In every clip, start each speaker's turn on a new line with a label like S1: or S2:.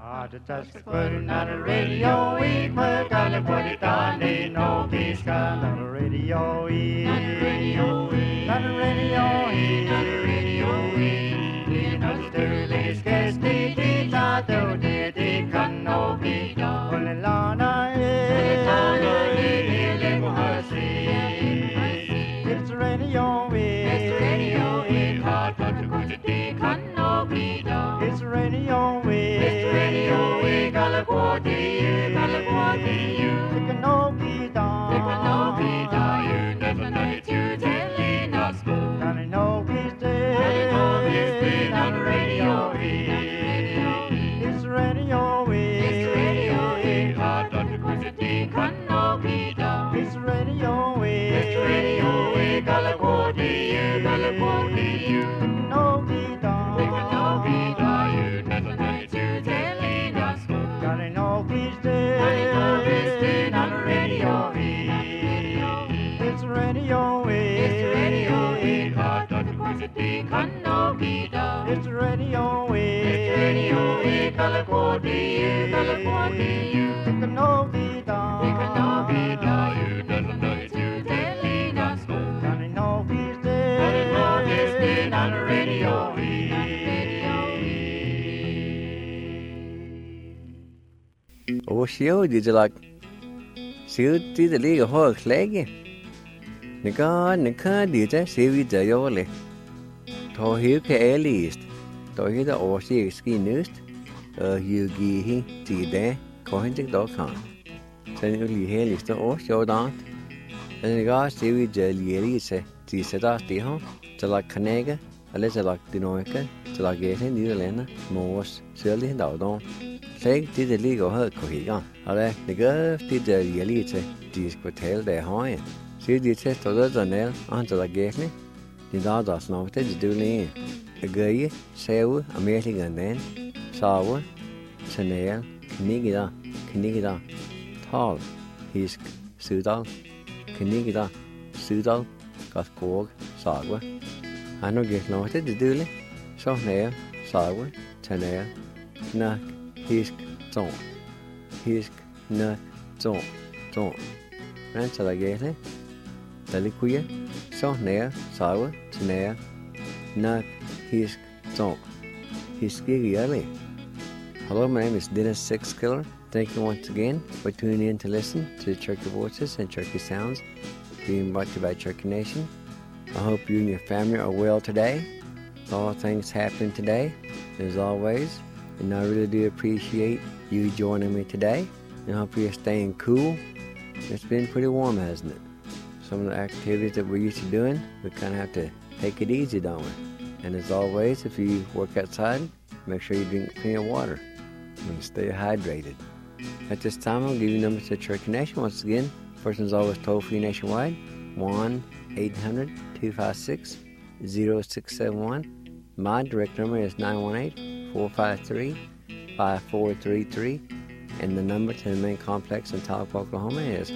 S1: the touch the putting on the radio, we put on the put it on, they no peace on the radio, on the radio, on the radio, on the radio, we know the early scarce the guitar, the can no be done. Well, the Lana is it's the radio, it's the radio, hard but the good the can no be done. It's the radio, it's the radio, California, it can no be done. It can no be done. You never know it, you telling us go. And I know he's dead. On the radio, it's the radio, it's the radio, hard but the good the can no be done. It's the radio, it's the radio, California, it can no be done. It can no be done. You never know it, you telling us go. And I know he's dead. On the radio, it's the radio, it's the radio, hard but the good the can no be done. It's the radio, it's the radio, California, it can no be done. It can no be done. You never know it, you telling us go. And I know he's dead. And I know he's dead on the radio.
S2: Årsjö, det är lag. Ser det det ligger hög kläge. Ni kan det ser vi det jole. Ta hyke elist. Ta hita årsjö skinust. Yugi till det kan inte då kan. Sen uli helist årsjö då. En gång ser vi det lirise. Det sätter det här. Till lag knäga. Eller till lag dinoika. Till lag geten Nederländerna. Mors. Särskilt då. Slik det ligger højt på hikker, og det gør det der lite de skal tale der høje. Så de tester det der ned, og han der gætne. De der snart det du lige. Det gør I save Amerikan den. Save, tanel, knigger, tal, hisk, sydal, knigger, sydal, gaskog, sagve. Han har gæt snart det du lige. Så ned, sagve, tanel, knak. Hisk, ton. Hisk, nak, ton. Ren så der gætte. Der lige kuja. Så nær, saue, til nær. Nak, hisk, ton. Hisk ikke jærlig. Hello, my name is Dennis Sixkiller. Thank you once again for tuning in to listen to Cherokee Voices and Cherokee Sounds being brought to you by Cherokee Nation. I hope you and your family are well today. All things happening today, as always. And I really do appreciate you joining me today. And I hope you're staying cool. It's been pretty warm, hasn't it? Some of the activities that we're used to doing, we kind of have to take it easy, don't we? And as always, if you work outside, make sure you drink plenty of water and stay hydrated. At this time, I'll give you numbers to Cherokee Nation once again. First one's always toll-free nationwide, 1-800-256-0671. My direct number is 918-453-5433, and the number to the main complex in Tahlequah, Oklahoma is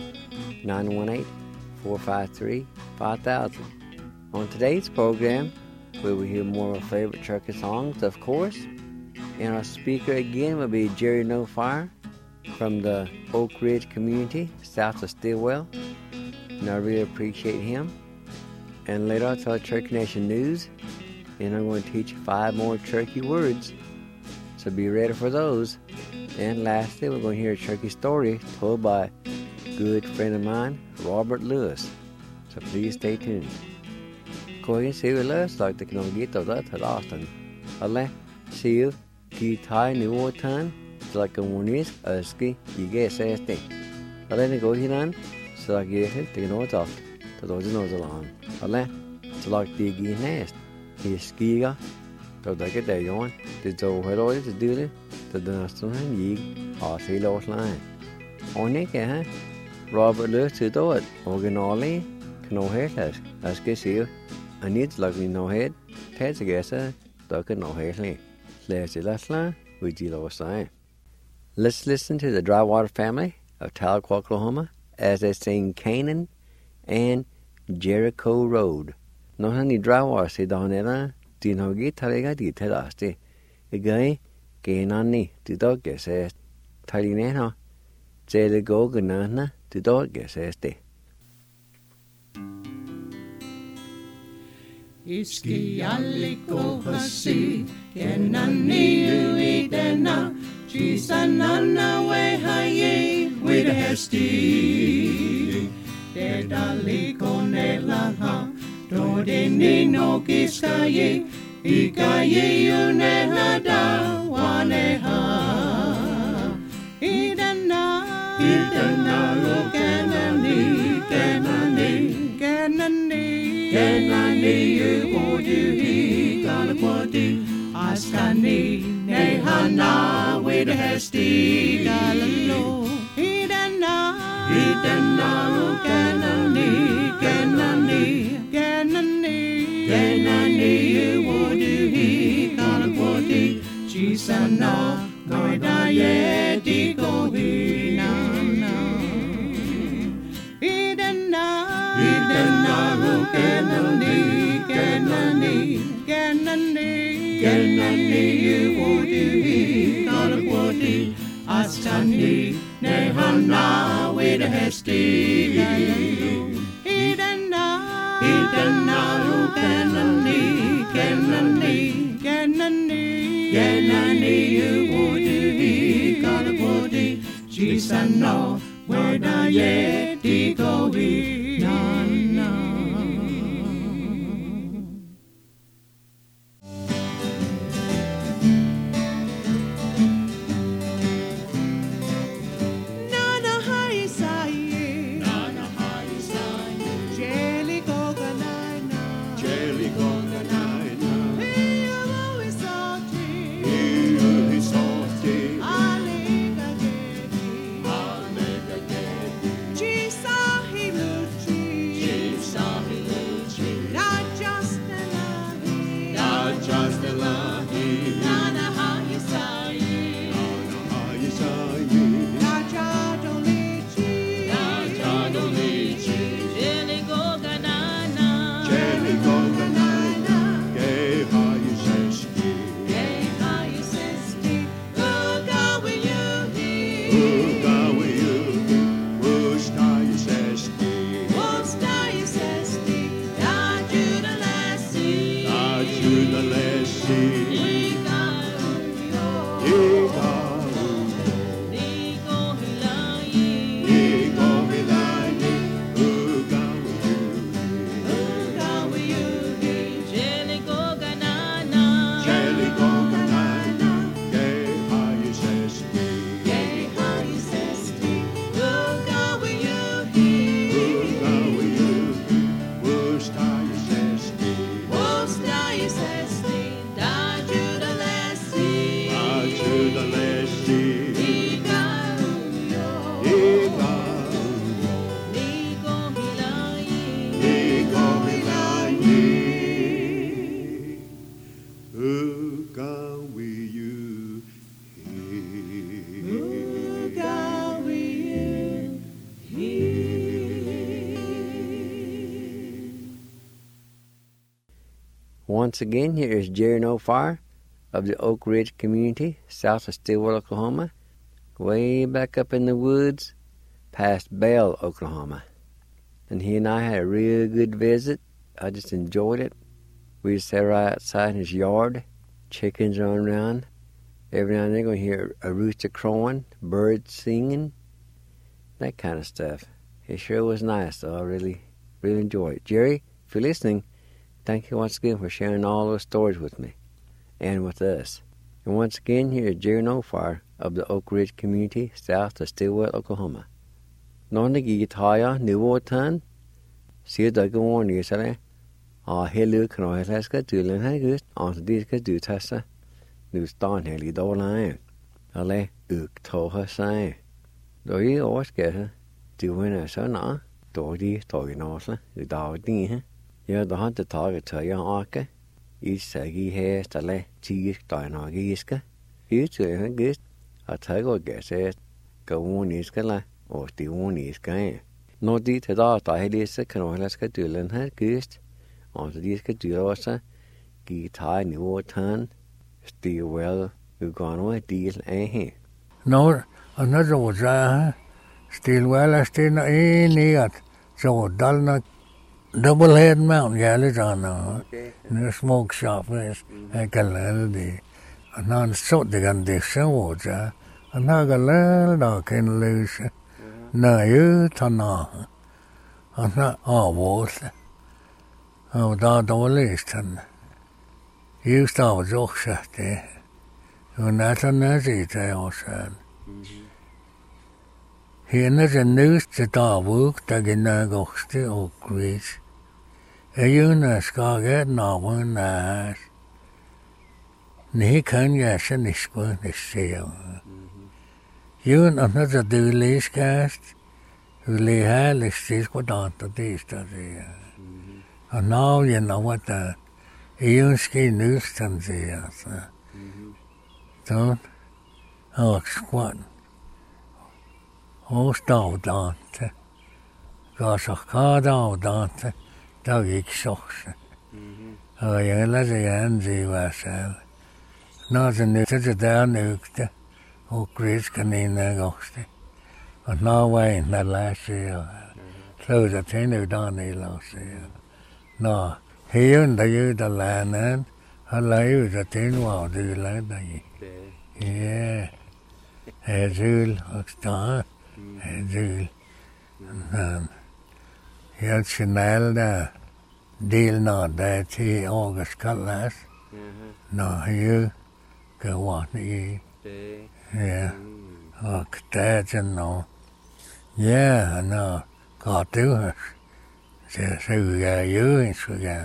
S2: 918-453-5000. On today's program, we will hear more of our favorite Cherokee songs, of course, and our speaker again will be Jerry No Fire from the Oak Ridge community south of Stillwell, and I really appreciate him. And later I'll tell Cherokee Nation news, and I'm going to teach you 5 more Cherokee words. So be ready for those. And lastly, we're going to hear a Cherokee story told by a good friend of mine, Robert Lewis. So please stay tuned. Gå in se vi løs, like det kan get of that at Austin. Alle, see you, ki tai ni wotan, like a monis, a ski, you get say stay. Alle go hinan, so like you hit the note off, to those knows along. Alle, so like the gi nest. He skiga, to the get there on, the do hello to do it, to the Naston Yig, or Sailor Line. On it, Robert Lewis to do it, originally, no head as guess you. I need like no head, Ted's a guesser, duck and no head. Let's line with the sign. Let's listen to the Drywater family of Tahlequah, Oklahoma, as they sing Canaan and Jericho Road. No honey Drywater say down there, Dino get Tarega di Tedasti. A guy, Kenani, the dog says, Talineno, Jele Goganana, the dog says,
S1: Iski alliko hasi, Kenani uidena, Chisanana we haye, with a hesti. Dedaliko nelaha, Dodini no kiskaye, Ikaye unehada, waneha. Idana, lo Kenani, Kenani, Uduhi, Galakwadi, Askani, Nehana, with a hesti, Galalo, Idana, lo Kenani, Uduhi, Galakwadi, Chisana, Noidaye, Dikohi, Nana. Idana, lo Kenani, Uduhi, Galakwadi, Astani, Nehana, with a hesti, Idana, lo Kenani, Uduhi, Galakwadi, Chisano, Weda ye, Dikohi, Nana.
S2: Once again, here is Jerry No Fire of the Oak Ridge community, south of Stillwater, Oklahoma, way back up in the woods past Bell, Oklahoma. And he and I had a real good visit. I just enjoyed it. We just sat right outside in his yard. Chickens running around. Every now and then you're going to hear a rooster crowing, birds singing, that kind of stuff. It sure was nice, though. I really enjoyed it. Jerry, if you're listening, thank you once again for sharing all those stories with me and with us. And once again, here is Jerry No Fire of the Oak Ridge community, south of Stillwater, Oklahoma. Någon gitarr nivåtan, ser det går ner så där. Ja, hela kan jag ska till den här just. Alltså det ska du testa. Nu stan hela dagen. Eller ta sig. Då är åska. Du vill så nå. Då det tag nåsla. Det där det. Jag då har inte tagit så jag åka. I säger häst eller tig där några giska. Utsöker han gist. Att ta gå gässet. Gå ner ska la. Och det ner ska. Nå dit där hela så kan jag ska till den här gist. Altså de skal dyre også. Guitar nivåtan. Stillwell who gone away deal he.
S3: No, another was still well I still not at so dull double head mountain galleys on
S2: Okay.
S3: no smoke shop is I can the non so the gun the show and I got little can lose no you turn on and not all was oh that all least and you start joke shut there and that's a nazi also here is a news that I work that in the ghost or Greece. You know, Scarget, no one has. Ni kan jag sen i skolan se. You know, another do lease cast. Who lay hell is this what on the days that and now you know what that. You ski news and see. Don't. Oh, squat. Oh, stop dante. Gas och kada dante. Dag gick sås. Och jag läste igen det var så. Nå så nu så där nukte. Och gris kanina goste. Och nå var inte läste. Så det tände dan i låse. Nå, här där ju där länen. Alla ju det tände var det länder. Ja. Azul och star. Azul. Helt snäll där. Delna där till August kallas. Nå, ju kan vara i. Ja. Och det nå. Ja, nå. Got du här. Så jag ju inte så jag.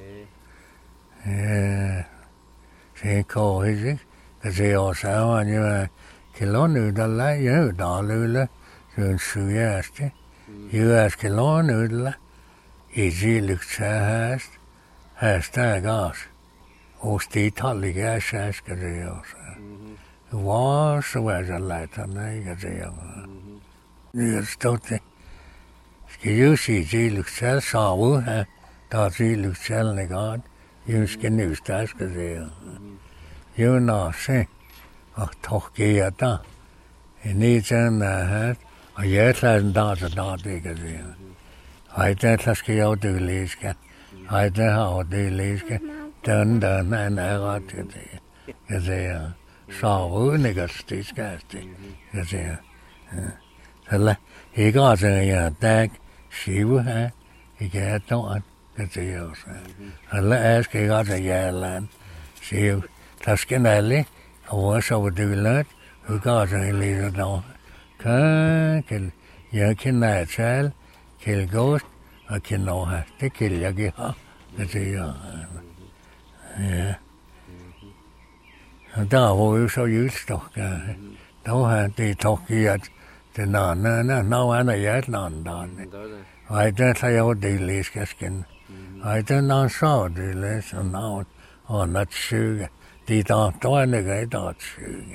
S3: Ja. Sen kår det. Så jag sa att jag kilon udalla ju dalule. Så suyaste. Ju är kilon udalla. Isiluktsahast. Hashtag och stitalliga ska det göra. Var så var det lättare att säga. Nu står det. Ska ju se Isiluktsal savu här. Då Isiluktsal negad. Ju ska nu ska säga. Ju nase. Och tokiga då. Ni sen här. Och jag klarar dag det ska säga. Heute ska jag du läska. Heute har du läska. Den är rätt det. Jag säger. Så uniga ska jag säga. Eller jag går så jag dag skivu här. Jag då att säga så. Eller är ska jag så jälan. Skiv. Taskenelli. Och så du lät. Hur går så lite då. Kan jag kan näsel. Kill ghost, I can know her. Det kill jeg giver. Det siger ja. Og der var jo så julestok. Der var det tog i, at den anden, nå han jeg et andet. Og der så jeg det læskasken. Og der så det læs, og nå, og nat syge. Det der er ikke et der syge.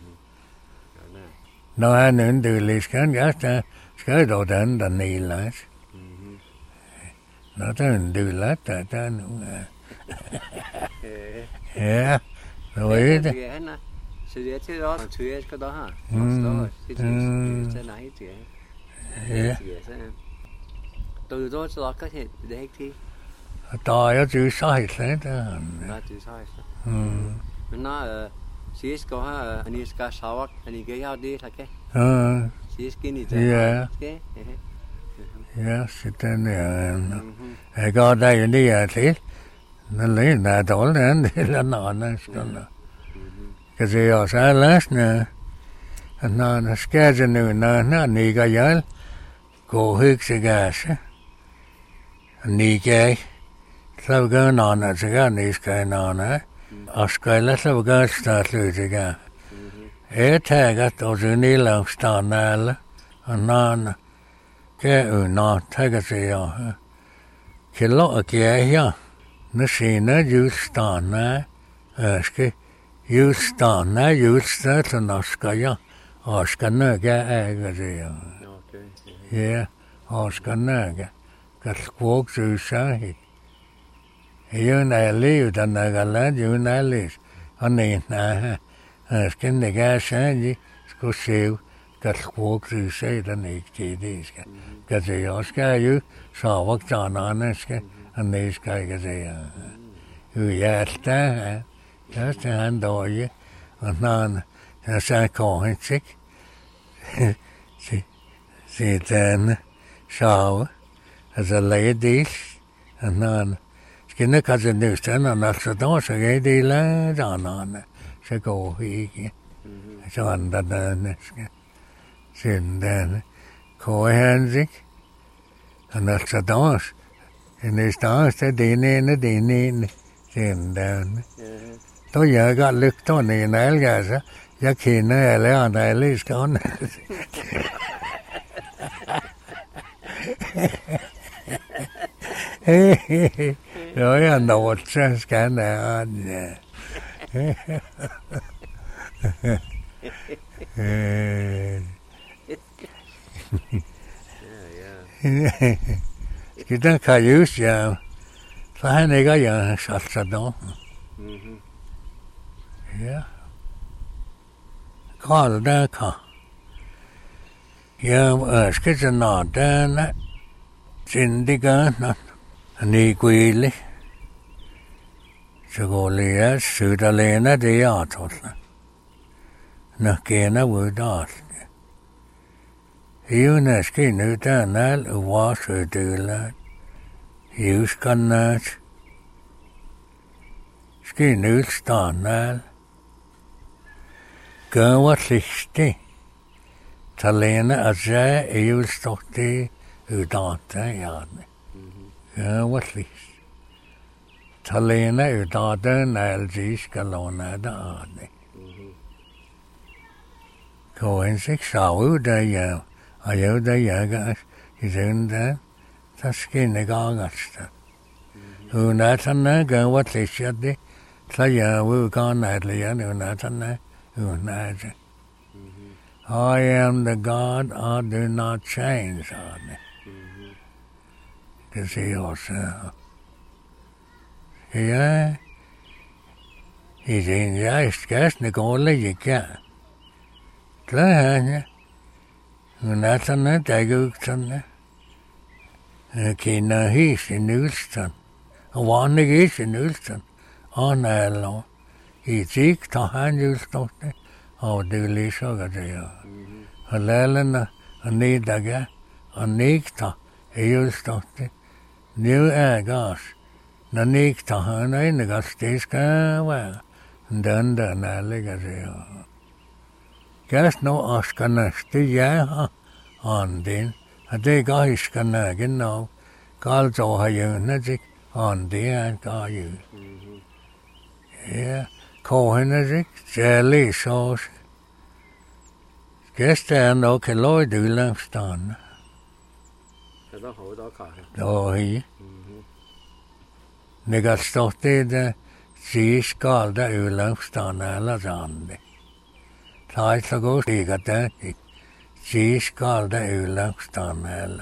S3: Når han det læskan, ja, der skal du den der nedlæs. Nå, den du lad der nu. Ja, så er det.
S2: Så det er til at tøje skal der have. Det er nej til.
S3: Ja.
S2: Du då så der kan det ikke til.
S3: Der er jo sejt der.
S2: Nej, det sejt. Men når sidst skal have en skal savak, en ikke har det tak. Sidst ind i det.
S3: Ja. Ja, så den jeg går der jo lige til. Den lige der dårlig andet eller noget sådan. Kan se også læsne. Når skal det nu når nikker jeg gå hygge sig gasse. Nikker så gør noget så gør ni skal noget. Og skal så gør starte det gør. Jeg tager og så ni langt stand alle. Og når kan nå tager sig jo. Kilo og her. Nu senere julestande, skal julestande, julestande, når skal jeg, og skal nøge ægge det. Ja, og skal nøge. Kan skvåk så sig. Jeg er livet, den er galant, jeg er livet. Og nej, Skin the gas and go save, got walk through say the next days. Got the Oscar you saw what on and this guy got a yes, just a hand or you, and none as I call it sick. See then, shower as a ladies, and none. Skin the cousin news then, and that's the door, so they land on. Så går ikke. Så andre denne skal. Siden denne. Kåre hensik. Og når så dans. En i største, den ene. Siden denne. Da jeg godt lygterne i en algase. Jeg kender alle andre alle i skåne. Så jeg nåt, så skal jeg Kita kayus ya, fahan ega ya salsadon. Ya, kal da ka. Ya, skitsa na da na, sindiga na, ni gwili. Så går det sødt alene, det er tåslet. Når kender uddaget. Ivne skin ud af en al uvarsødølet. Ivskannet. Skin ud stanal. Gør hvad ligste. Talene at sige, ivstogte uddaget af. Gør hvad ligste. Talena utdaden algiska lånade ane. Koen sig sau da ja, ayo da yagas izunda taskine gagasta. Unatana gawat lishade, tlaya wu ganadlian unatana unaja. I am the God, I do not change ane. To see yourself. Ja, I den jeg skærsne gårde ikke. Klar her, natterne dagugterne. Kender his i nølsten, og vanlig his i nølsten. Og nærlov. I tik tager han nølstofte, og det vil så det jo. Og lærlerne, og neddager, og nægter i nølstofte. Nu er gas. Når ikke tager han ind, det skal være. Den er ligger det. Gæst nu og skal næste, jeg har anden. Og det gør I skal nægge nu. Galt over har jønnet ikke. Anden er gør jo. Ja, kogen ikke. Særlig sås. Gæst er nok kan lov i dylangstanden.
S2: Ja, der har vi da kaffe.
S3: Der er Nega ståtte det sis galda ulangstana eller zande. Taitla gå stiga det sis galda ulangstana eller.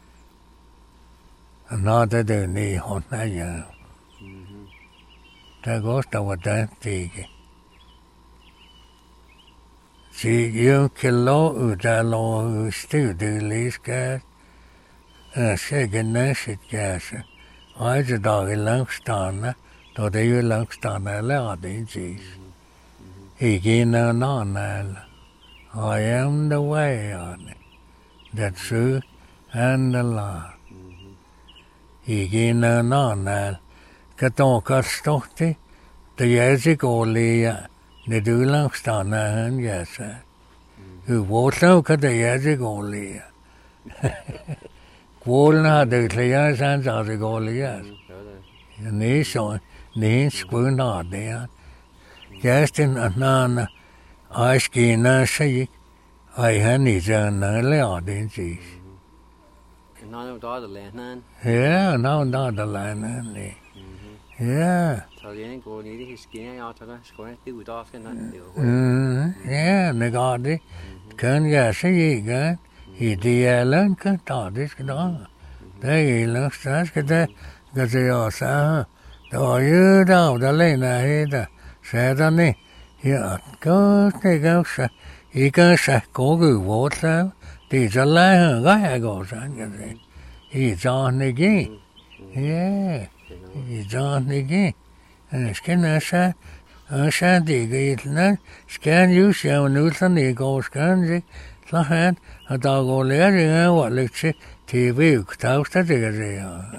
S3: Nada det ni honna ja. Det går stå det stiga. Sig jo kilo udalo studieliska. Skeggenesit gæse. I the dog in Langstana, though they were Langstana Lardin cheese. He gained an honor. I am the way on it, the truth and the law. He gained an honor. Katonka stokti, the Yazikolia, the do Langstana and yes, who walked out at the Yazikolia. Kålene det klæder sig så det går lige. Næ så næ skønner det. Gæsten anana askina sig. Ej han i jana lærer det sig.
S2: Nå, der er der land.
S3: Ja, nå der er der land. Ja.
S2: Så det er går lige det skinner jeg tager skøn det ud af den.
S3: Ja, det går det. Kan jeg sige ikke? Idealen kan ta det skal da. Det er ellers der skal det kan se også. Der er jo der alene her. Sætterne Ja, có cái sa, cái sa có cái vô sa, thì cho lại hơn cái có sa cái gì, ý cho này cái, yeah, ý cho này cái, cái nào sa thì cái nó, cái như sao nó thân thì có cái gì, là hết, tao có lẽ là what lịch thì vì tao sẽ cái gì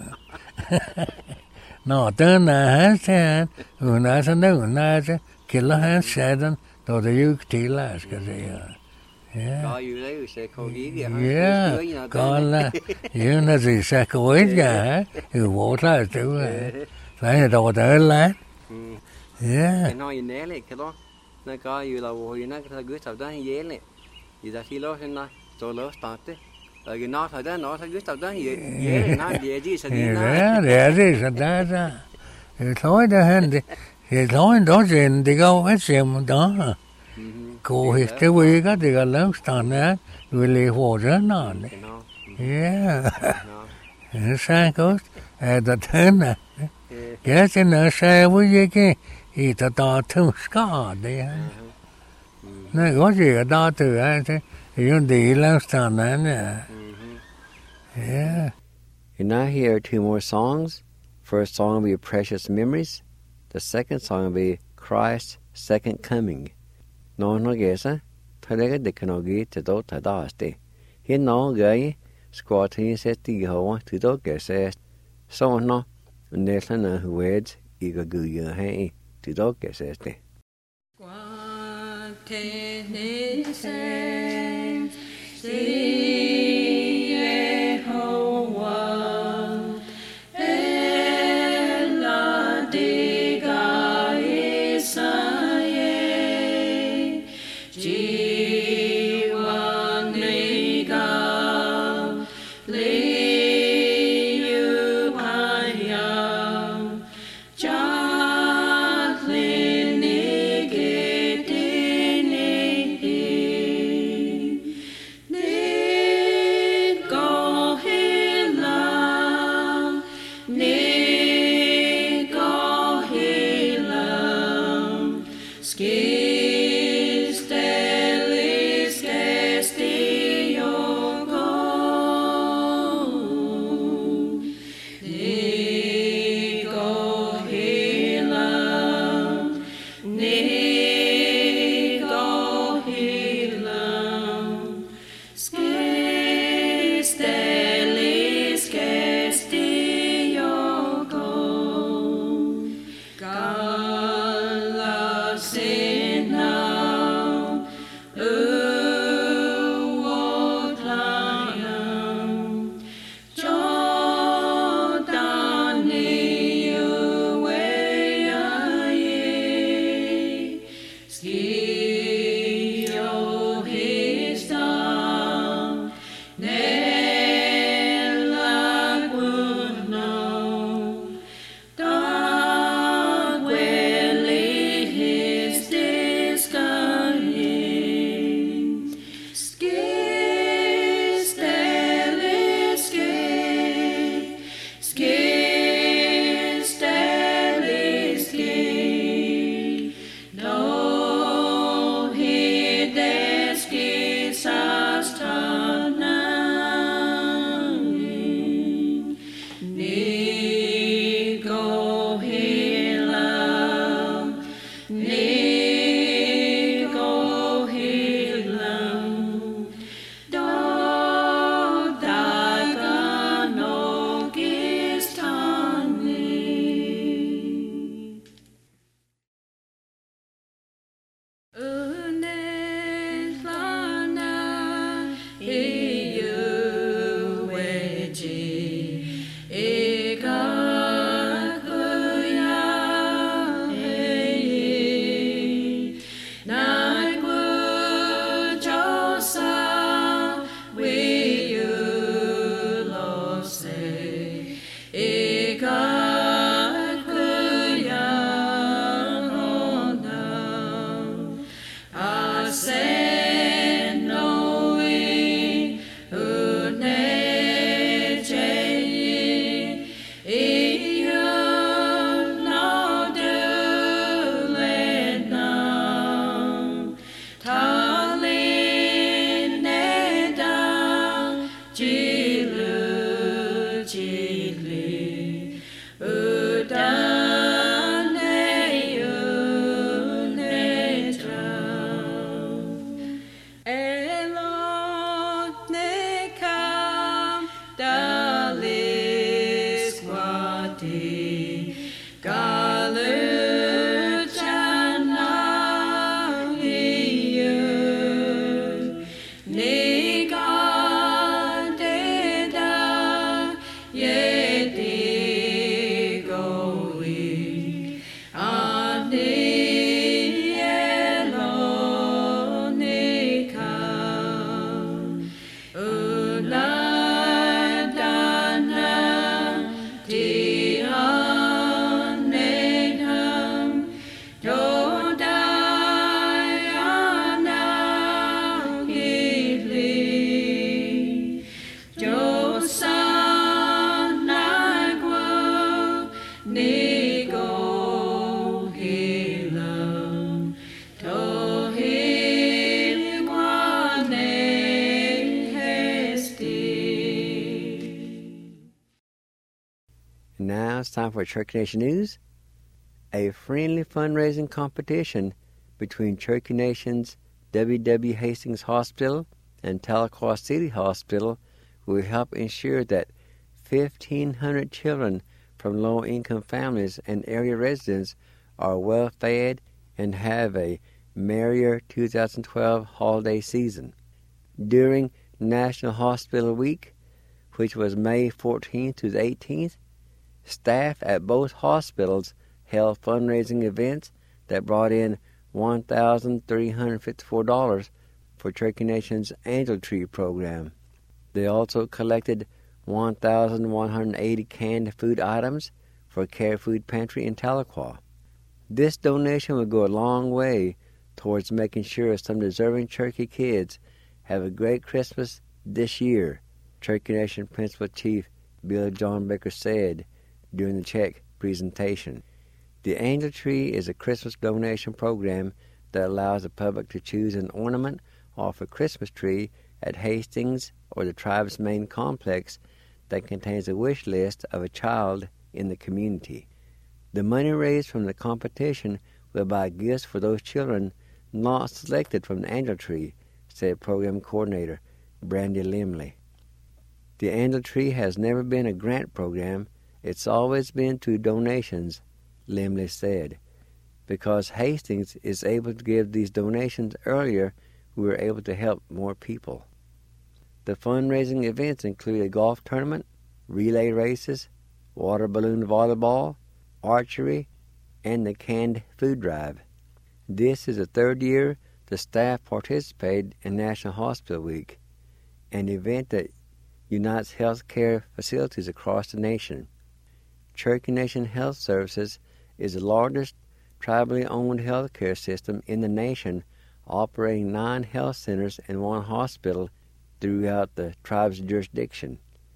S3: nó tên là hết thế, nó sẽ nó sẽ cái là hết sẽ đó, đó là yêu thì là cái gì
S2: Có yêu lấy sẽ có ý kìa.
S3: yeah, còn là yêu nó gì sẽ có ý cả, yêu vô ra chứ, phải là đồ tới lá, yeah.
S2: Cái nói gì nè lại cái đó, nó có yêu là vô nó cái gửi sau đó dễ lại, gì là khi lo xem nó, rồi lo start đấy. Rồi cái nó thôi đó nó sẽ gửi sau đó dễ nó dễ gì sẽ đi nó.
S3: Dễ gì sẽ ra, thôi đó hết thì thôi đó chuyện thì có hết chuyện đó. Cô thì cái quý cái thì cái lớn start nè, vì lì hồ rất nó đấy, yeah. Sao có, ta thế nè, cái trên nó sao với cái, thì ta to thêm scar đấy, nó có gì ở đó từ ai thế, thì nó đi lớn start nè, yeah.
S2: And now here are two more songs. First song will be Precious Memories. The second song will be Christ's Second Coming. Nó ghé sa, thay cái để cái nó ghé từ đó tới đó đi. Hiện nó ghé, squat thì sẽ đi hậu từ đó ghé sẽ, sau nó nên là nó huề ý cái người hay từ đó ghé sẽ đi.
S1: Qua thế nên sẽ
S2: time for Cherokee Nation News. A friendly fundraising competition between Cherokee Nation's W.W. Hastings Hospital and Tahlequah City Hospital will help ensure that 1,500 children from low-income families and area residents are well-fed and have a merrier 2012 holiday season. During National Hospital Week, which was May 14th to the 18th, staff at both hospitals held fundraising events that brought in $1,354 for Cherokee Nation's Angel Tree program. They also collected 1,180 canned food items for Care Food Pantry in Tahlequah. This donation will go a long way towards making sure some deserving Cherokee kids have a great Christmas this year, Cherokee Nation Principal Chief Bill John Baker said during the check presentation. The Angel Tree is a Christmas donation program that allows the public to choose an ornament off a Christmas tree at Hastings or the tribe's main complex that contains a wish list of a child in the community. The money raised from the competition will buy gifts for those children not selected from the Angel Tree, said Program Coordinator Brandy Limley. The Angel Tree has never been a grant program. It's always been through donations, Limley said. Because Hastings is able to give these donations earlier, we were able to help more people. The fundraising events include a golf tournament, relay races, water balloon volleyball, archery, and the canned food drive. This is the third year the staff participated in National Hospital Week, an event that unites health care facilities across the nation. Cherokee Nation Health Services is the largest tribally owned health care system in the nation, operating 9 health centers and 1 hospital throughout the tribe's jurisdiction.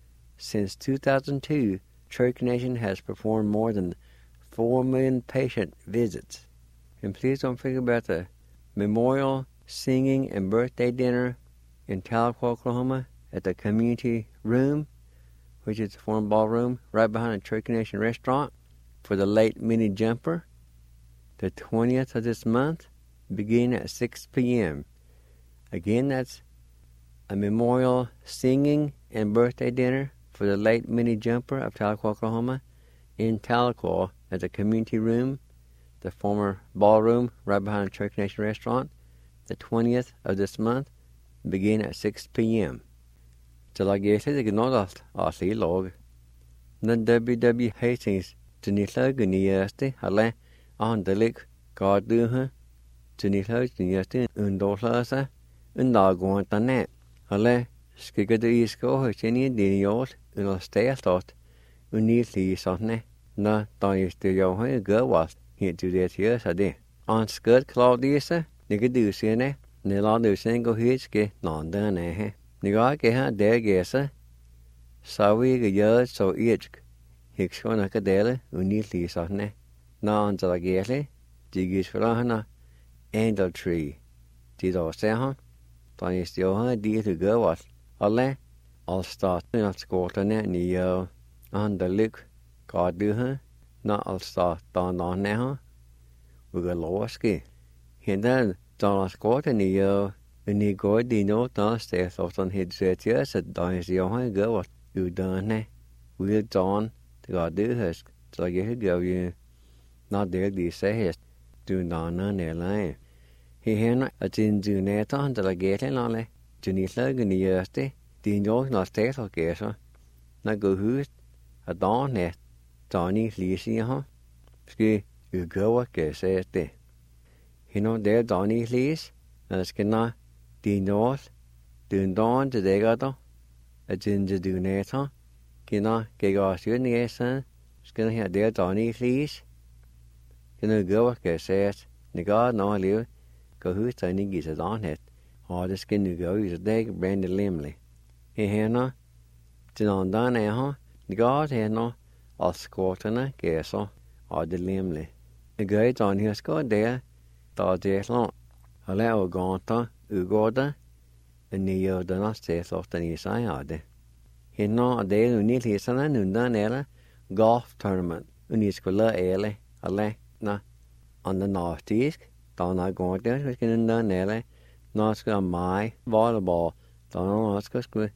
S2: Since 2002, Cherokee Nation has performed more than 4 million patient visits. And please don't forget about the memorial singing and birthday dinner in Tahlequah, Oklahoma at the community room, which is the former ballroom right behind the Cherokee Nation restaurant, for the late Minnie Jumper, the 20th of this month, beginning at 6 p.m. Again, that's a memorial singing and birthday dinner for the late Minnie Jumper of Tahlequah, Oklahoma, in Tahlequah at the community room, the former ballroom right behind the Cherokee Nation restaurant, the 20th of this month, beginning at 6 p.m. Till I get it, ignore the log. The W.W. Hastings to Nitla Guniasti, Hale, on the lick, God do her, to Nitla Guniasti, Undolasa, Undaguantanet, Hale, Skigga the Isco, Hachini, Dinios, Unostayastot, Unitli Sotne, na Tony Studio, girl was here to that years a day. On skirt Claudius, Nigga do sene, Nila do single hitske, non done eh. Nigga ha der gesa, Sawi a year so each Hickshon Acadele, Unitli Sotne, na on the Gale, Digis Frahana, Angel Tree, Tido Sahon, Tony Studio, dear to girl was. I'll start in Scotland near on the lick, God do her, not I'll start down on now. We got Lowski. He then Don Scotland near the God dino down stairs on his years at Don's young girl you done. We'll Don to God do hers, so I get go you. Not there, these say his do none near line. He had a tin do net on the getting on. Junitla Guniasti, Dino not state of Gesa, not go who's a dawn net, Donny Lisi, Ski, you go a guess at the. He know there Donny Lis, and skina, Dinos, Dun Don to Degato, a ginger do net, Kina, Gagas Uniasan, Skin here there Donny Lis. Can you go a guess at, Nigard no live, go who's tiny giz a dawn net. Or the skin you go is a dag Brandy Limley. He had Tinon done the God had no, or Scortana, Gaso, or the Limley. The guides on his God there, thought they long. Allow Gonta, Ugoda, and Neo the not stay soft than his eye. He no a day who nearly son and done era golf tournament uniskola ele alle na on northeast donna går der vi skal den nele nå skal mai volleyball donna skal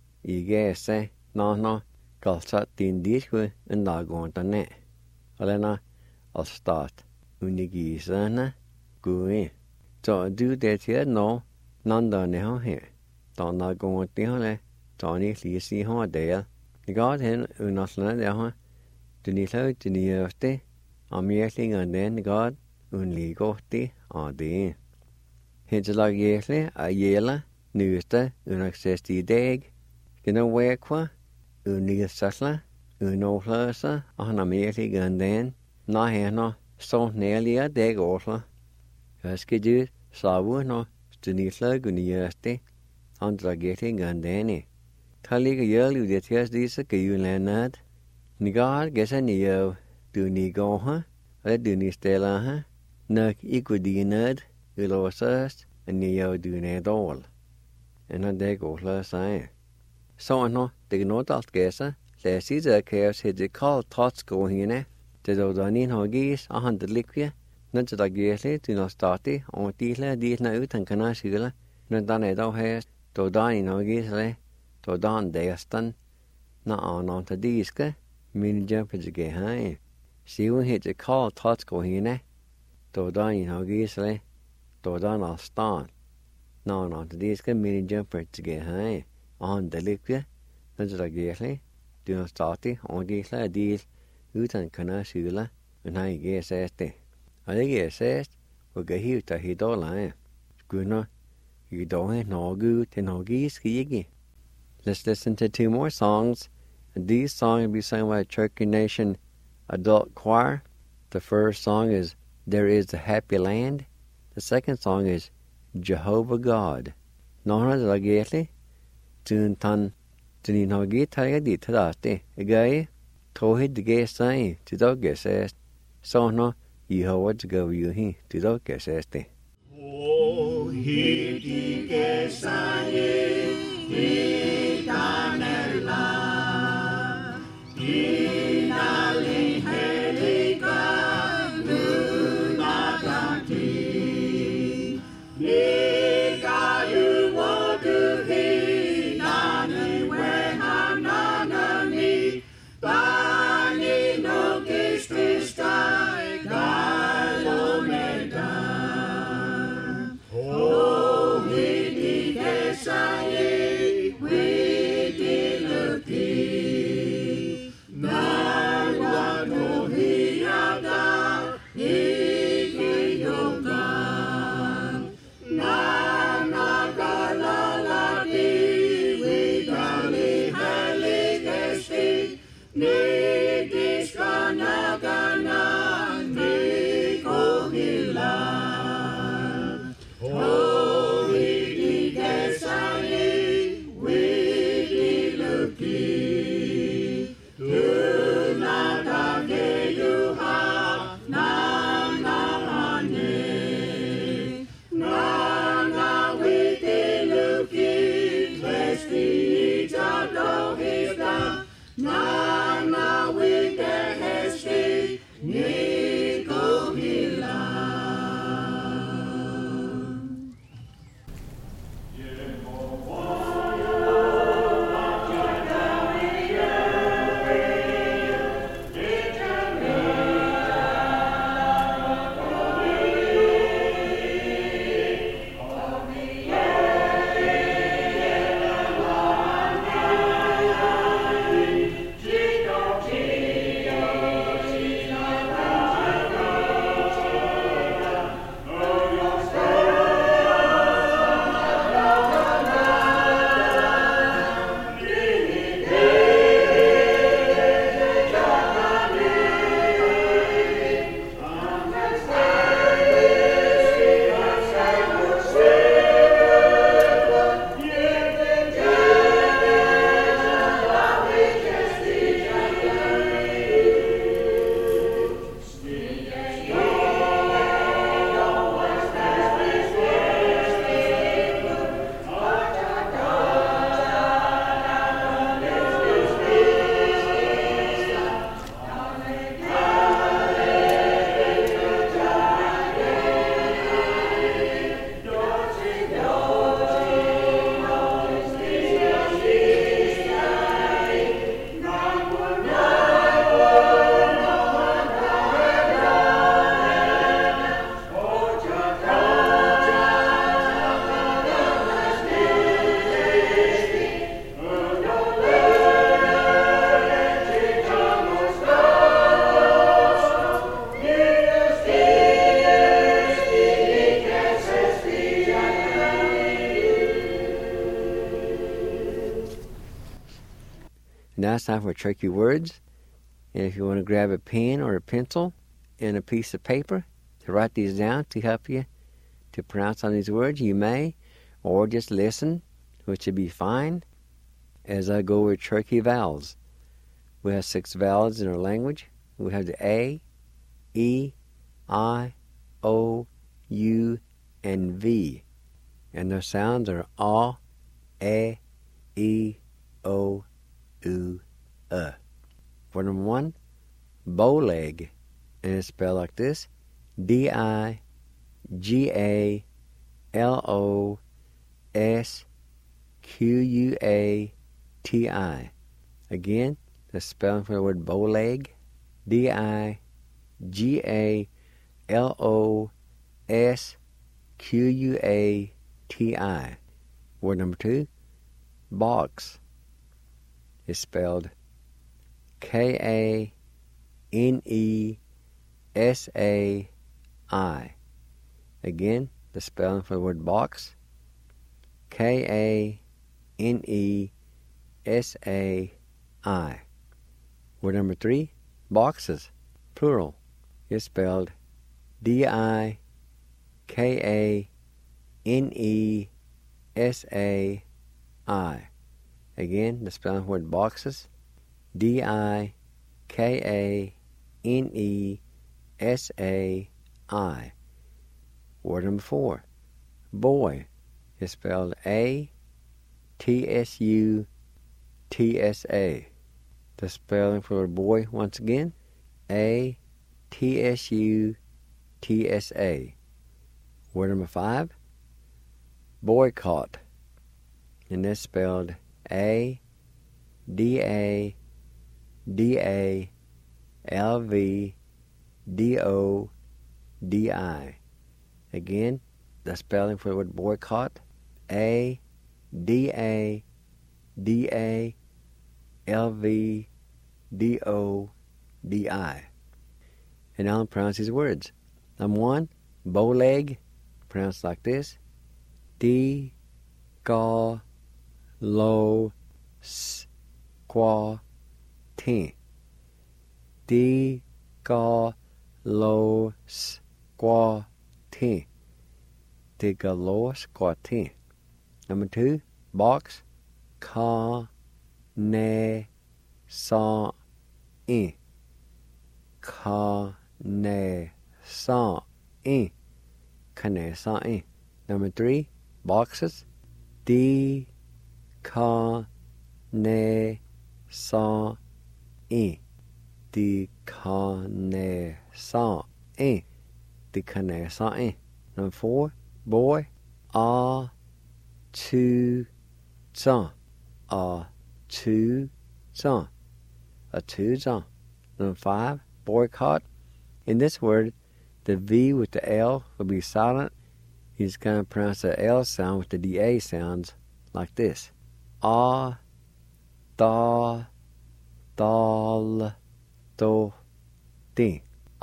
S2: ikke se nå kalsa din disku en dag går den alle na al start unigisana gui så du det her nå nanda ne ho her donna går det hele Tony Lisi har det. Det går hen under der har. Den er lavet den første. Og mærkninger den går unlig godt det og det. Hendes lag jæsle og jæla nyeste unaccess i dag. Genau være kvar. Unlig satsla. Unopløse og han er mærkninger den. Når han er så nærligere dag også. Jeg skal du sove når den er lavet nyeste. Andre gætninger den Taliga yellow the tears this a Gayulanad. Nigar gets a neo, do nigoha, a do nistella, nuk equidinad, ilosast, and neo do nad all. And a day go last eye. So no, the no dalt gessa, less is a chaos hit the call tots go hine, the dodanin hoggies, 100 liquia, not the gayly, do not starty, or dealer, deal na ut and canasula, not done it all has, dodanin hoggies. To dan destan na on ta diska min jumpage ge hai si un hit the call tots go hine to dan ho gisle to dan al stan na on ta diska min jumpage ge hai on the likya na ta gisle do not starti on gisle deal utan kana sula un hai ge seste ai ge sest o ge hi ta hi do la guna you do no gu te no giski. Let's listen to two more songs. And these songs will be sung by Cherokee Nation Adult Choir. The first song is There Is a Happy Land. The second song is Jehovah God. Nona de la Gately. Tun tan Tuni no git di tadate. Again, Tohid the gay sign to dog guess. So no, Yehovah to go you he to dog guess.
S1: Oh, he di sign. Oh, he
S2: Now it's time for tricky words. And if you want to grab a pen or a pencil and a piece of paper to write these down to help you to pronounce some of these words, you may, or just listen, which would be fine, as I go over tricky vowels. We have 6 vowels in our language. We have the A, E, I, O, U, and V. And their sounds are A, E, E, O, U, For number 1, bow leg. And it's spelled like this: D-I-G-A-L-O-S-Q-U-A-T-I. Again, the spelling for the word bow leg: D-I-G-A-L-O-S-Q-U-A-T-I. Word number 2, box. It's spelled K-A-N-E-S-A-I. Again, the spelling for the word box: K-A-N-E-S-A-I. Word number 3, boxes, plural. It's spelled D-I-K-A-N-E-S-A-I. Again, the spelling for the word boxes: D-I-K-A-N-E-S-A-I. Word number 4, boy. It's spelled A-T-S-U-T-S-A. The spelling for the word boy, once again, A-T-S-U-T-S-A. Word number 5, boycott. And that's spelled A-D-A-D-A-L-V-D-O-D-I. Again, the spelling for the word boycott: A-D-A-D-A-L-V-D-O-D-I. And now I'll pronounce these words. Number 1, bow leg, pronounced like this: D-Ga-Lo-S-Qua-Tin. D-Ga-Lo-S-Qua-Tin. D-Ga-Lo-S-Qua-Tin. Number 2, box: Ka-Ne-Sa-In. Ka-Ne-Sa-In. Ka-Ne-Sa-In. Number 3, boxes: D-Ka-Ne-Sa-In. D-Ka-Ne-Sa-In. D-Ka-Ne-Sa-In. Number 4, boy: A-Tu-Zan. A-Tu-Zan. A-Tu-Zan. Number 5, boycott. In this word, the V with the L will be silent. You just kind of pronounce the L sound with the D-A sounds like this: A-Da-Dal-Do-Din.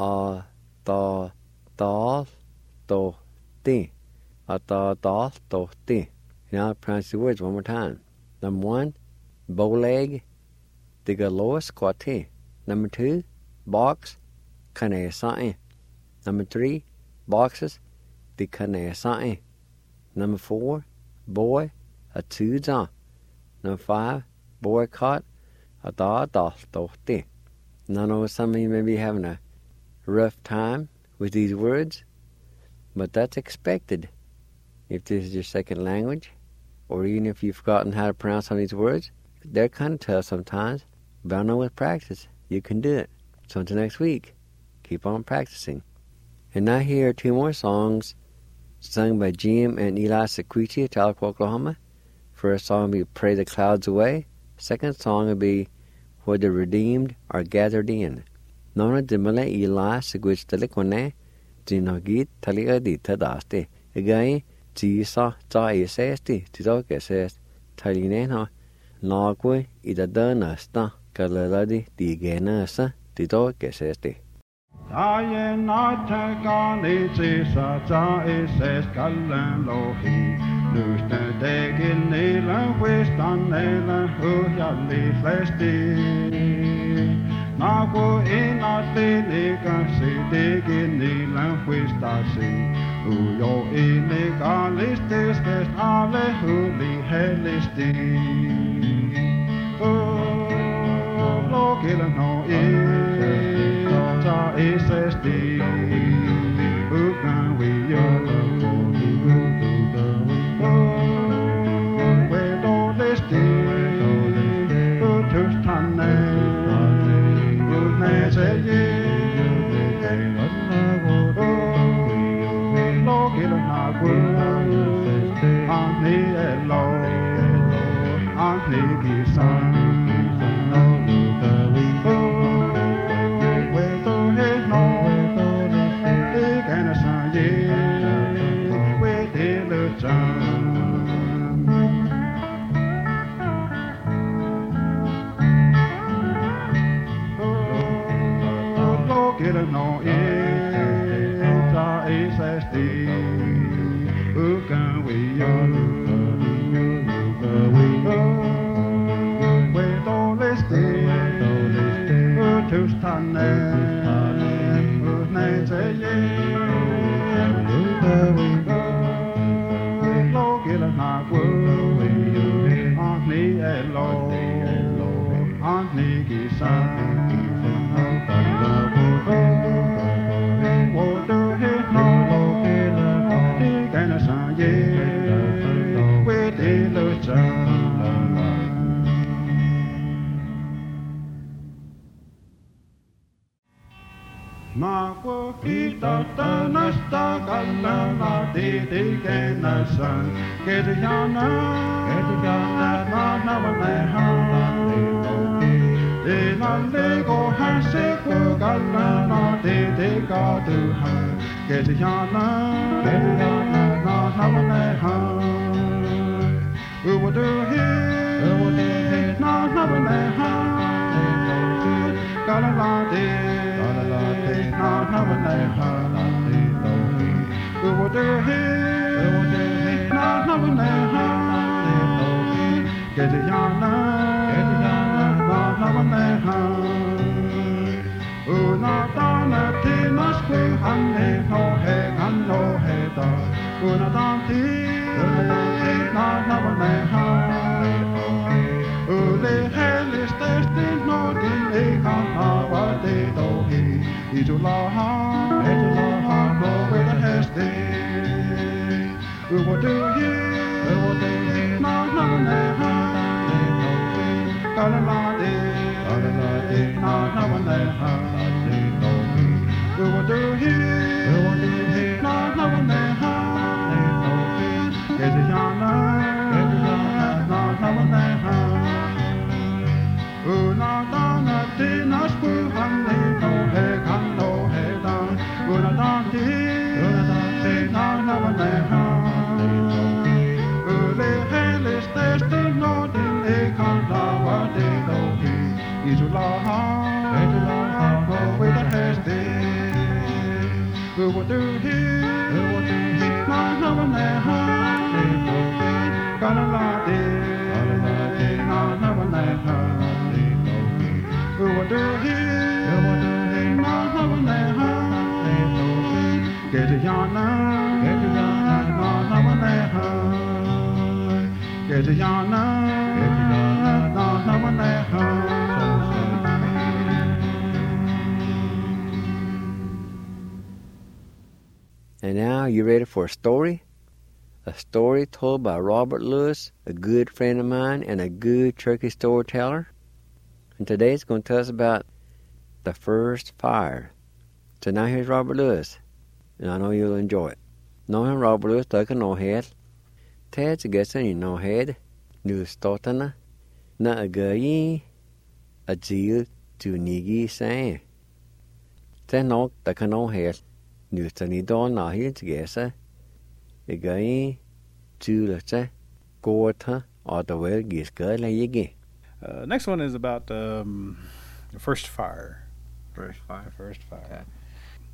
S2: A-Da-Dal-Do-Din. A-Da-Dal-Do-Din. Now I'll pronounce the words one more time. Number 1, bow leg: D-Ga-Lo-S-Qua-Tin. Number 2, box: Ka-Ne-Sa-In. Number 3, boxes: D-Ka-Ne-Sa-In. Number 4, boy: A-Tu-Zan. Number 5, boycott: A-Da-Dal-Do-Din. Now I know some of you may be having a rough time with these words, but that's expected if this is your second language, or even if you've forgotten how to pronounce some of these words. They're kind of tough sometimes, but I know with practice you can do it. So until next week, keep on practicing. And now here are 2 more songs sung by Jim and Eli Sequiti of Tahlequah, Oklahoma. First song will be Pray the Clouds Away. Second song will be Where the Redeemed Are Gathered In. Nona Dimale Eli Sequiti Tahlequah Dinogit Taligadi Tadaste. Again, Tisa Ta Isesti, Tito Geses, Talinena, Nagwe, Ida Danasta, Galaladi, Digenasa, Tito Gesesti.
S1: Taie naita gani tisa ta ises kallan lohi. Lysten tegin niillä huistan neillä huhjalli flesti. Naku inatli nikasi tegin niillä huistasi. Ujo illegalististes alle huli hellisti. Lokilla no ta isesti. Ukan we yo.
S2: And now, you ready for a story? A story told by Robert Lewis, a good friend of mine and a good turkey storyteller. And today it's going to tell us about the first fire. So now here's Robert Lewis, and I know you'll enjoy it. Nå han Robert Lewis tøkker nå helt. Tæt gæsten I nå helt. Nu ståtterne. Na agøyi. Adil du nigi sagde. Tæt nok der kan nå helt. Nu stani dål nå helt gæsten. Agøyi. Tulete. Gårta. Og der vel giskødler ikke.
S4: Next one is about the first fire.
S2: First fire.
S4: First fire.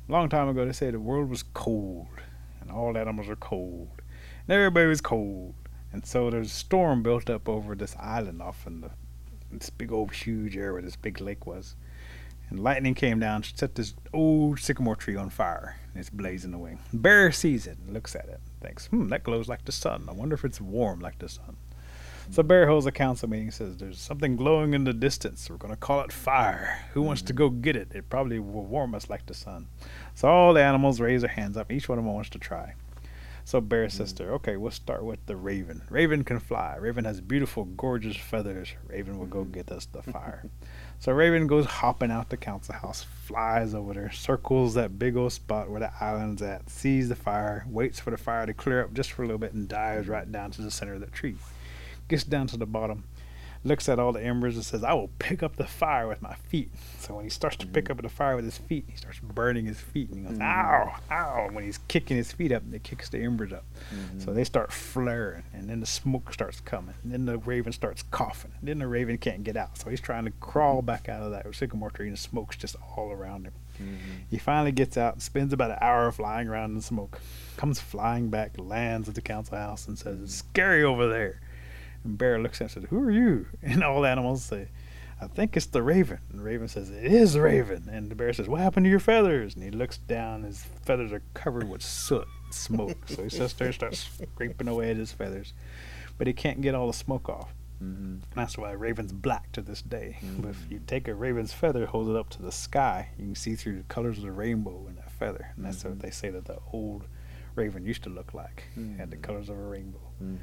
S4: A long time ago, they say the world was cold, and all animals are cold, and everybody was cold. And so there's a storm built up over this island off in this big old huge area where this big lake was. And lightning came down, set this old sycamore tree on fire, and it's blazing away. Bear sees it and looks at it and thinks, that glows like the sun. I wonder if it's warm like the sun. So Bear holds a council meeting and says, there's something glowing in the distance. We're going to call it fire. Who wants to go get it? It probably will warm us like the sun. So all the animals raise their hands up. Each one of them wants to try. So Bear says to her, okay, we'll start with the raven. Raven can fly. Raven has beautiful, gorgeous feathers. Raven will go get us the fire. So Raven goes hopping out the council house, flies over there, circles that big old spot where the island's at, sees the fire, waits for the fire to clear up just for a little bit, and dives right down to the center of the tree. Gets down to the bottom, looks at all the embers and says, I will pick up the fire with my feet. So when he starts to pick up the fire with his feet, he starts burning his feet. And he goes, ow, ow. When he's kicking his feet up, it kicks the embers up. So they start flaring, and then the smoke starts coming. And then the raven starts coughing. And then the raven can't get out. So he's trying to crawl back out of that sycamore tree, and the smoke's just all around him. He finally gets out and spends about an hour flying around in the smoke. Comes flying back, lands at the council house, and says, it's scary over there. And Bear looks at him and says, who are you? And all the animals say, I think it's the raven. And the raven says, it is the raven. And the bear says, what happened to your feathers? And he looks down, his feathers are covered with soot and smoke. So he sits there and starts scraping away at his feathers. But he can't get all the smoke off. And that's why a raven's black to this day. But if you take a raven's feather, hold it up to the sky, you can see through the colors of the rainbow in that feather. And that's what they say that the old raven used to look like. Had the colors of a rainbow.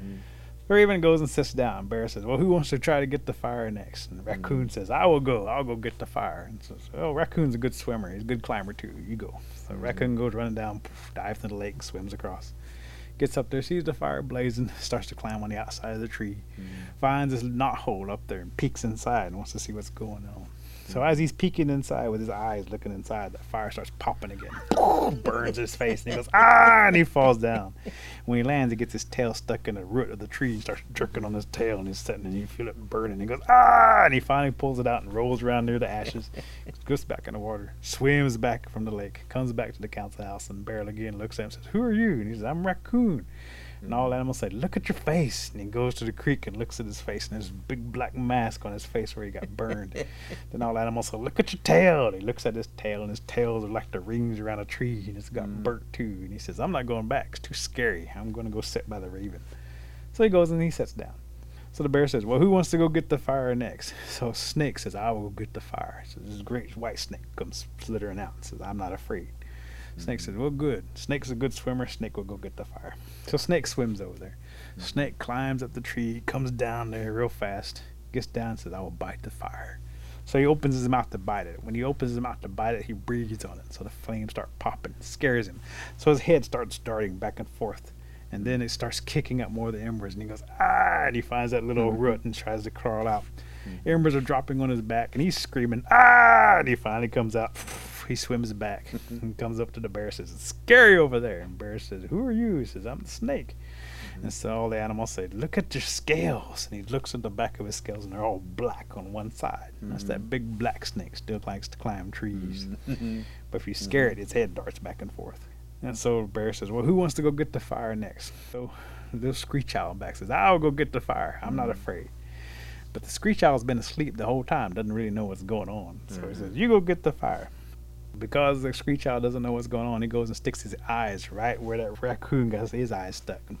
S4: The raven goes and sits down. Bear says, well, who wants to try to get the fire next? And the raccoon says, I'll go get the fire. And says, oh, raccoon's a good swimmer. He's a good climber too. You go. So raccoon goes running down, dives into the lake, swims across. Gets up there, sees the fire blazing, starts to climb on the outside of the tree, finds this knot hole up there and peeks inside and wants to see what's going on. So as he's peeking inside with his eyes looking inside, the fire starts popping again. Burns his face, and he goes, and he falls down. When he lands, he gets his tail stuck in the root of the tree and starts jerking on his tail, and he's sitting and you feel it burning. He goes, and he finally pulls it out and rolls around near the ashes, goes back in the water, swims back from the lake, comes back to the council house, and Bear again looks at him and says, who are you? And he says, I'm Raccoon. And all animals say, look at your face. And he goes to the creek and looks at his face, and there's a big black mask on his face where he got burned. Then all animals say, look at your tail. And he looks at his tail, and his tails are like the rings around a tree, and it's got burnt too. And he says, I'm not going back. It's too scary. I'm going to go sit by the raven. So he goes and he sits down. So the bear says, well, who wants to go get the fire next? So Snake says, I will go get the fire. So this great white snake comes slithering out and says, I'm not afraid. Snake says, well, good. Snake's a good swimmer. Snake will go get the fire. So Snake swims over there. Snake climbs up the tree, comes down there real fast, gets down and says, I will bite the fire. So he opens his mouth to bite it. When he opens his mouth to bite it, he breathes on it. So the flames start popping. It scares him. So his head starts darting back and forth. And then it starts kicking up more of the embers. And he goes, and he finds that little root and tries to crawl out. Embers are dropping on his back, and he's screaming, and he finally comes out. He swims back and comes up to the bear and says, it's scary over there. And bear says, who are you? He says, I'm the snake. And so all the animals say, look at your scales. And he looks at the back of his scales, and they're all black on one side. And that's that big black snake, still likes to climb trees. But if you scare it, its head darts back and forth. And so the bear says, well, who wants to go get the fire next? So the screech owl back says, I'll go get the fire. I'm not afraid. But the screech owl's been asleep the whole time, doesn't really know what's going on. So he says, you go get the fire. Because the screech owl doesn't know what's going on, he goes and sticks his eyes right where that raccoon got his eyes stuck. And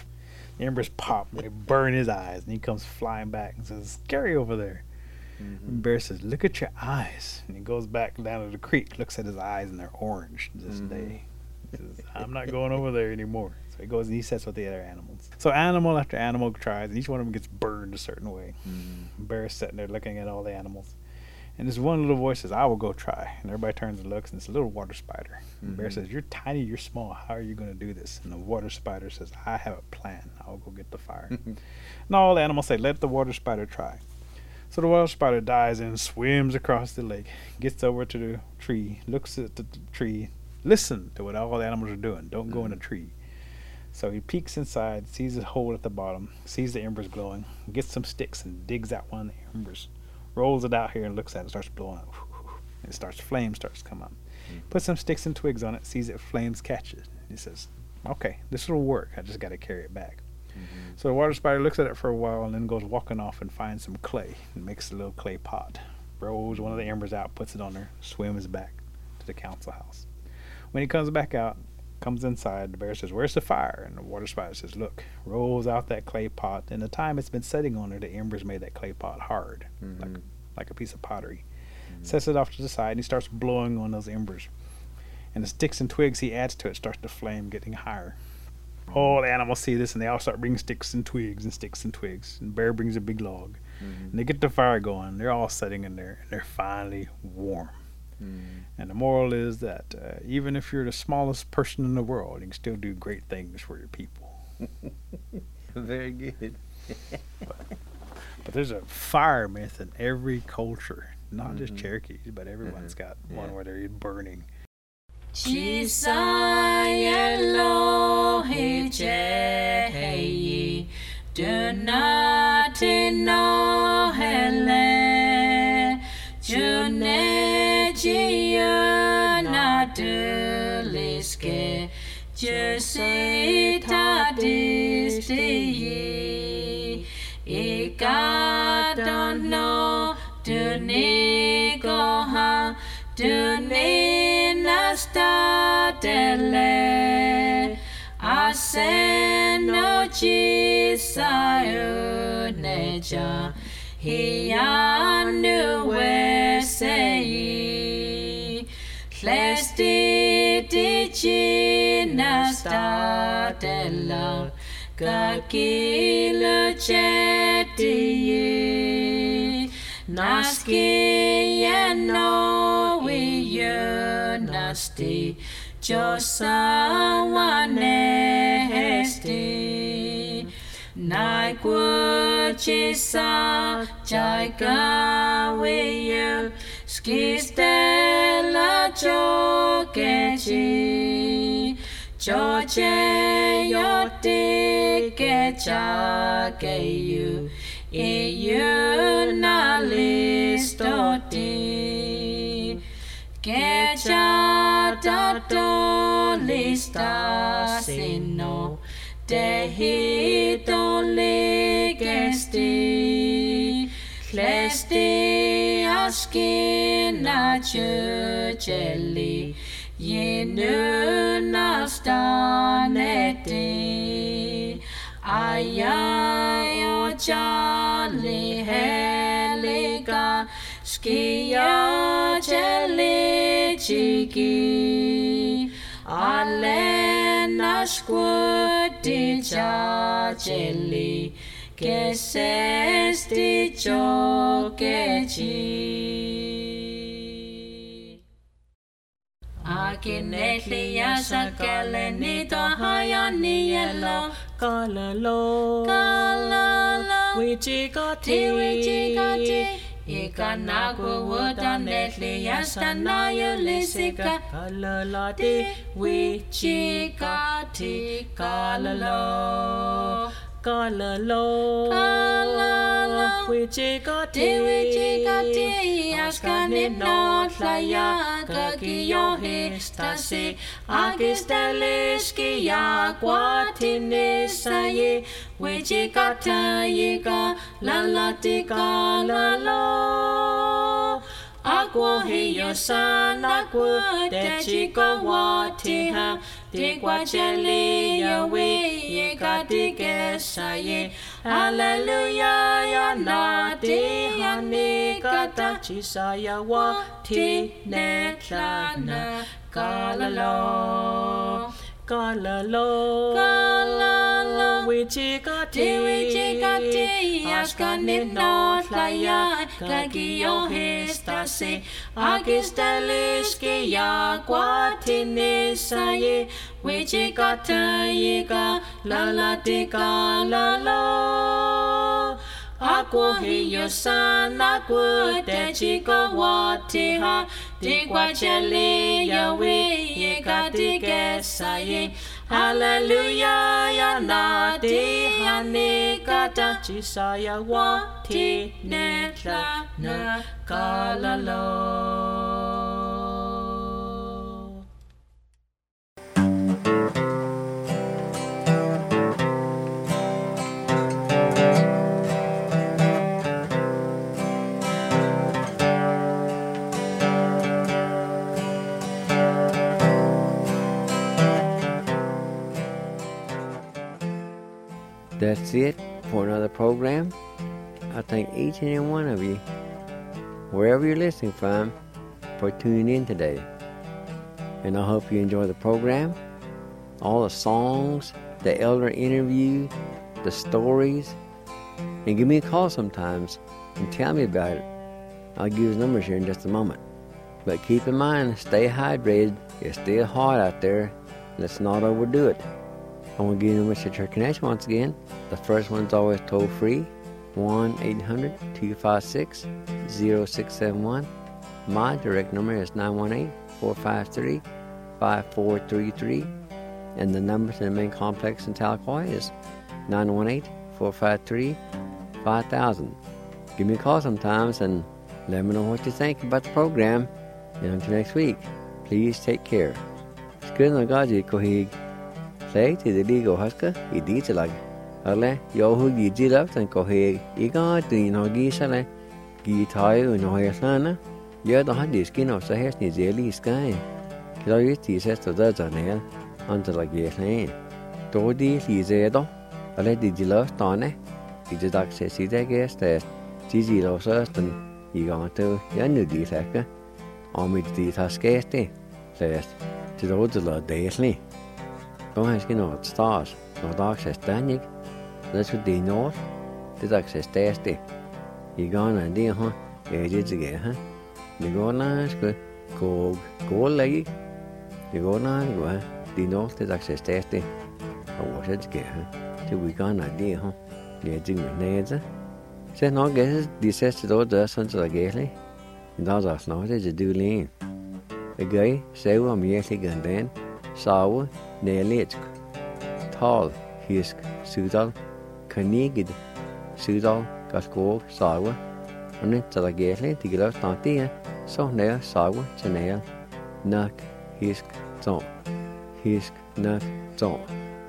S4: the embers pop and they burn his eyes, and he comes flying back and says, scary over there. And Bear says, look at your eyes. And he goes back down to the creek, looks at his eyes, and they're orange this day. He says, I'm not going over there anymore. So he goes and he sits with the other animals. So animal after animal tries, and each one of them gets burned a certain way. Bear's sitting there looking at all the animals. And this one little voice says, I will go try. And everybody turns and looks, and it's a little water spider. And Bear says, you're tiny, you're small. How are you going to do this? And the water spider says, I have a plan. I'll go get the fire. And all the animals say, let the water spider try. So the water spider dives in, swims across the lake, gets over to the tree, looks at the tree, listen to what all the animals are doing. Don't go in the tree. So he peeks inside, sees a hole at the bottom, sees the embers glowing, gets some sticks and digs out one of the embers. Rolls it out here and looks at it, starts blowing up. Flame starts coming up. Puts some sticks and twigs on it, sees it flames catch it. He says, okay, this will work. I just got to carry it back. So the water spider looks at it for a while and then goes walking off and finds some clay and makes a little clay pot. Rolls one of the embers out, puts it on there, swims back to the council house. When he comes back out, comes inside, the bear says, where's the fire? And the water spider says, look, rolls out that clay pot. And the time it's been sitting on there, the embers made that clay pot hard, like a piece of pottery. Sets it off to the side, and he starts blowing on those embers. And the sticks and twigs he adds to it starts to flame, getting higher. All the animals see this, and they all start bringing sticks and twigs. And Bear brings a big log. And they get the fire going. They're all sitting in there, and they're finally warm. And the moral is that even if you're the smallest person in the world, you can still do great things for your people.
S2: Very good.
S4: But there's a fire myth in every culture, not just Cherokees, but everyone's got one where they're burning.
S1: Do not know hele June na duliske Jose ta disti Ika don't know do ni go ha do ni nasta dele Aseno jisayo neja Hianu wesei Lesti dijina stadella Gagila jeti Naski yeno wiyo nasti Josawane hesti Nai kuchisa Jaiga wiyo Skistela jokechi Joche yoti kecha geyu Iyu na listoti Kecha tato lista sino Dehito ligesti Lesti askina chujeli Yinu nastaneti Ayayo jali heliga Skia jeli chiki Alena squati jeli Que sesti jokechi Akinetli yasakele nito hayani yelo Kalalo Wichikati Ikanaku wudanetli yastanayo lisika Kalalati Wichikati Kalalo Wichikati Askanit not laya Kakiyo histasi Agisteliski ya Kwatinisaye Wichikata yiga Lalatika lalo Agua hiyo sana Agua dechiko watiha Digwa jeli yawe Yega digesaye Hallelujah ya nadi Hanikata Chisaya wati netlana Kalalo Wichikati Askanit not laya Kagiyo histasi Agisteliski ya Kwatinisaye Wichikata yiga Lalatika lalo Agua hiyo sana Agua dechiko watiha Digwa jeli yawe Yega digesaye Hallelujah ya nadi Hanikata Chisaya wati netla na kalalo
S2: That's it for another program. I thank each and every one of you, wherever you're listening from, for tuning in today. And I hope you enjoy the program, all the songs, the elder interview, the stories, and give me a call sometimes and tell me about it. I'll give you his numbers here in just a moment. But keep in mind, stay hydrated. It's still hot out there. Let's not overdo it. I want to give you numbers to Church Connection once again. The first one's always toll free, 1-800-256-0671. My direct number is 918-453-5433. And the number to the main complex in Tahlequah is 918-453-5000. Give me a call sometimes and let me know what you think about the program. And until next week, please take care. Skøn og godt i kohig. Say to the legal husker, it is like. Ale, yo who you did up and kohig. I got the no gisale. Gitai no hairlana. You're the hardest skin of the hair needs the sky. So you says to the nail until like yes lane. Todi Lizedo. Ale did you love Tone? It is access the guest that Gigi loves us and you got to Yanu di Saka. On me the Tascasti. Says to the old lot daily. Don't ask you no stars, no access Danik. That's what they know. The access tasty. You gone and dear, huh? Ages again, huh? You go nice, go leggy. You go nice, go, huh? The north is access tasty. I was it again, huh? Till we gone idea, huh? Yeah, doing with nails, huh? Say, no, guess this says to those dust until I get it. And those are not as a do lean. A guy, say, I'm usually gone then. Sour, nailed, tall, hisk, sudal, canigid, sudal, gaskog, sour, and it's a gately to get out not there, so nail, sour, chanail, nuck, hisk, zone, hisk, nuck, zone,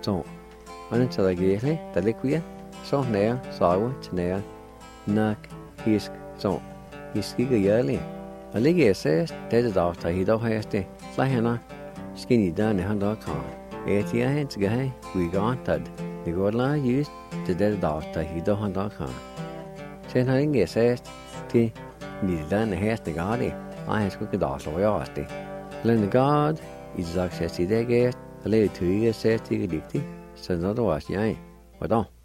S2: and it's a gately, the liquid, so nail, sour, chanail, nuck, hisk, zone, hiski yearly. A liggy says, that is after he don't have to, Lahana. Skinny done a $100. 80 hands guy, we got that. The good line used to dead doctor, he don't $100. Sen har ingen sagt til Nidland her til Gadi. I has cooked off so yasti. Learn the God is access to the guest, a lady to you says to you, so not was yang. What on?